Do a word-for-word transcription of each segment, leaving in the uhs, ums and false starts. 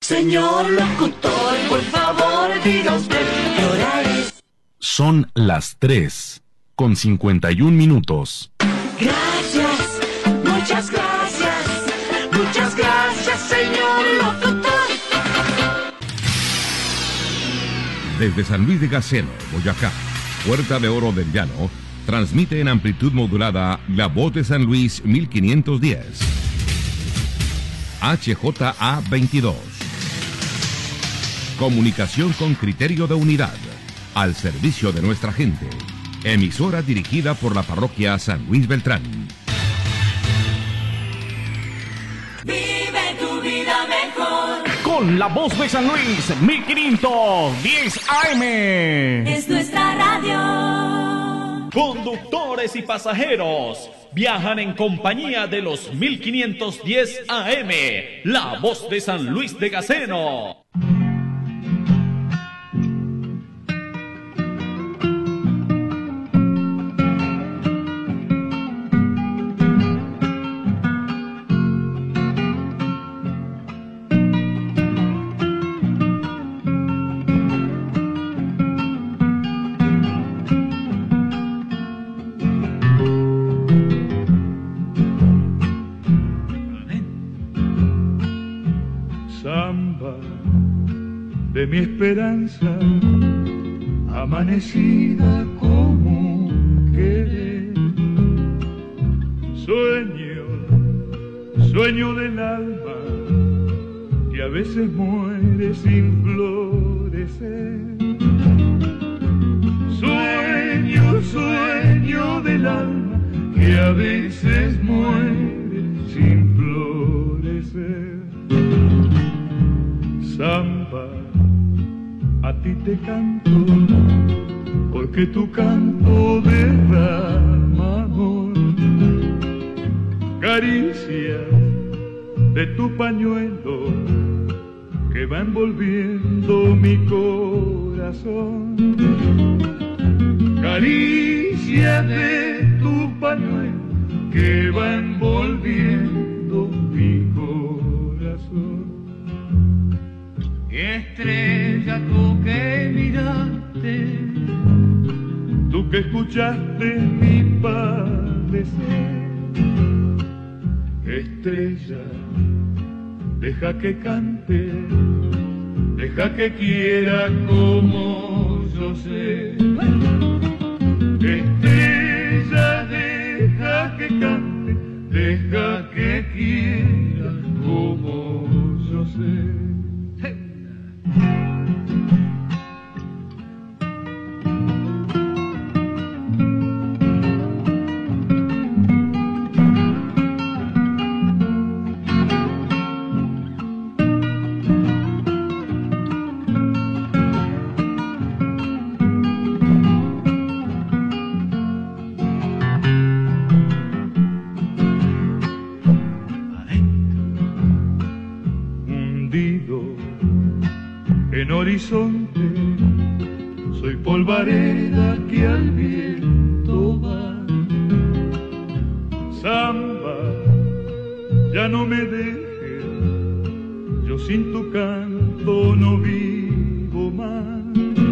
Señor locutor, por favor, diga usted qué hora es. Son las tres, con cincuenta y un minutos. Gracias, muchas gracias, muchas gracias, señor locutor. Desde San Luis de Gaceno, Boyacá, Puerta de Oro del Llano, transmite en amplitud modulada La Voz de San Luis mil quinientos diez. H J A veintidós. Comunicación con criterio de unidad, al servicio de nuestra gente. Emisora dirigida por la parroquia San Luis Beltrán. Vive tu vida mejor con La Voz de San Luis mil quinientos diez A M. Es nuestra radio. Conductores y pasajeros viajan en compañía de los mil quinientos diez A M. La Voz de San Luis de Gaceno. De mi esperanza, amanecida como querer. Sueño, sueño del alma, que a veces muere sin florecer. Sueño, sueño del alma, que a veces muere sin florecer. Samba, a ti te canto, porque tu canto derrama amor. Caricias de tu pañuelo que va envolviendo mi corazón. Caricias de tu pañuelo que va envolviendo mi corazón. Estrella, tú que miraste, tú que escuchaste mi padecer. Estrella, deja que cante, deja que quiera como yo sé. Estrella, deja que cante, deja que quiera como yo sé. Horizonte, soy polvareda que al viento va. Samba, ya no me dejes, yo sin tu canto no vivo más.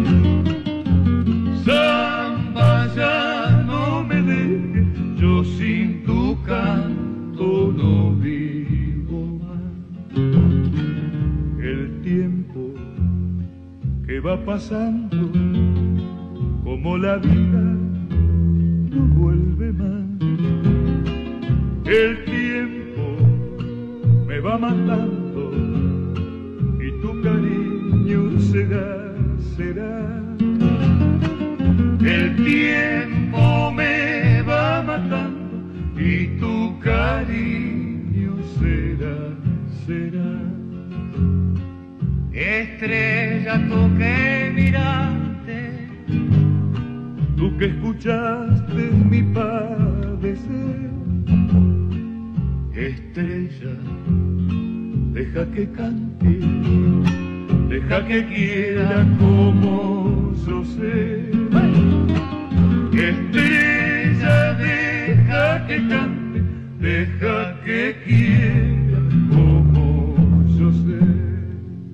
Samba, ya no me dejes, yo sin tu canto no vivo más. El tiempo que va pasando, como la vida no vuelve más. El tiempo me va matando y tu cariño será, será. El tiempo me va matando y tu cariño será, será. Estrella, tú que miraste, tú que escuchaste mi padecer. Estrella, deja que cante, deja que quiera como yo sé. Estrella, deja que cante, deja que quiera como yo sé.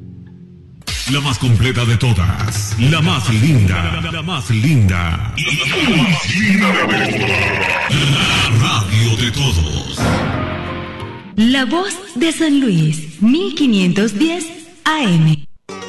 La más completa de todas. La más linda. La más linda. La más linda de todas. La radio de todos. La Voz de San Luis, mil quinientos diez A M.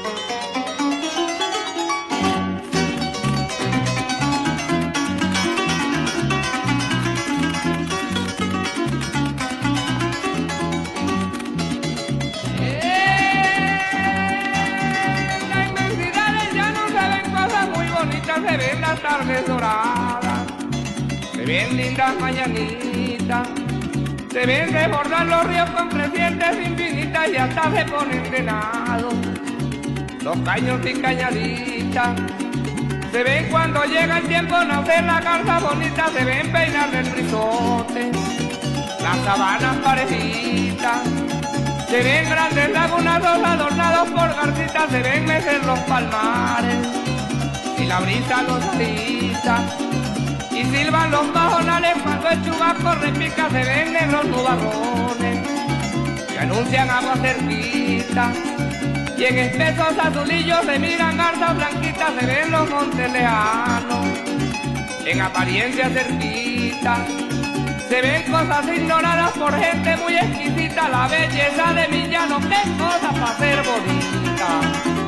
Se ven las tardes doradas, se ven lindas mañanitas, se ven desbordar los ríos con crecientes infinitas y hasta se ponen venados los caños y cañaditas. Se ven cuando llega el tiempo nacer la garza bonita, se ven peinar el rizote, las sabanas parejitas. Se ven grandes lagunados adornados por garcitas, se ven mecer los palmares y la brisa los agita, y silban los pajonales cuando el chubasco repica. Se ven negros nubarrones que anuncian agua cerquita, y en espesos azulillos se miran garzas blanquitas. Se ven los montes lejanos en apariencia cerquita, se ven cosas ignoradas por gente muy exquisita. La belleza de mi llano, qué cosa para ser bonita.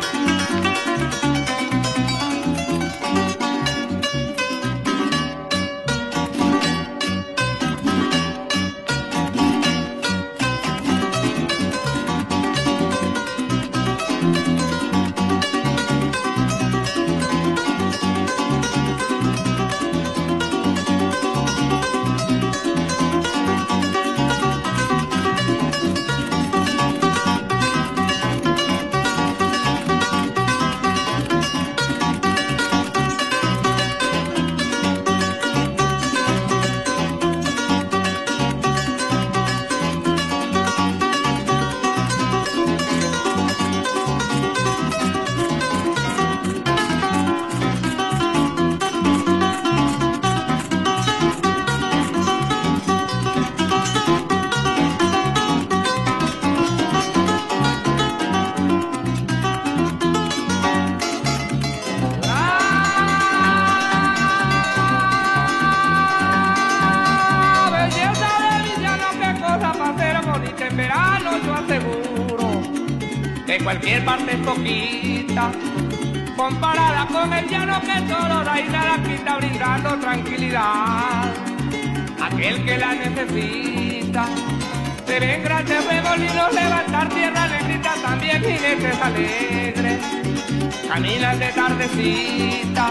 Cualquier parte es poquita comparada con el llano que todo da y nada quita, brindando tranquilidad a aquel que la necesita. Se ven grandes remolinos levantar tierra negrita, también jinetes alegres caminan de tardecita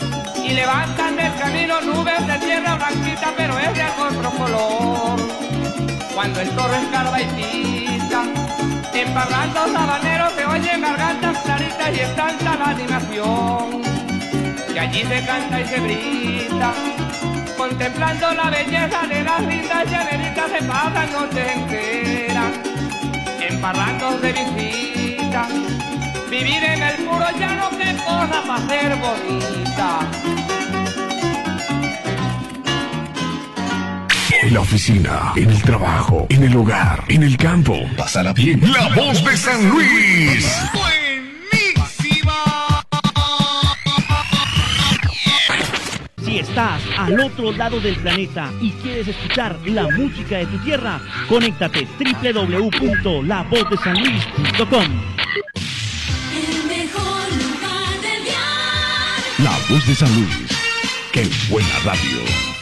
y levantan del camino nubes de tierra blanquita, pero es de otro color cuando el toro escarba y pisa. En parrandos habaneros se oyen gargantas claritas y es tanta la animación que allí se canta y se brinda. Contemplando la belleza de las lindas llaneritas se pasan noches enteras en parrandos de visita. Vivir en el puro llano, qué cosa para ser bonita. En la oficina, en el trabajo, en el hogar, en el campo. Pásala bien. La Voz de San Luis. ¡Buenísima! Si estás al otro lado del planeta y quieres escuchar la música de tu tierra, conéctate doble u doble u doble u punto la voz de san luis punto com. El mejor lugar del diario. La Voz de San Luis. ¡Qué buena radio!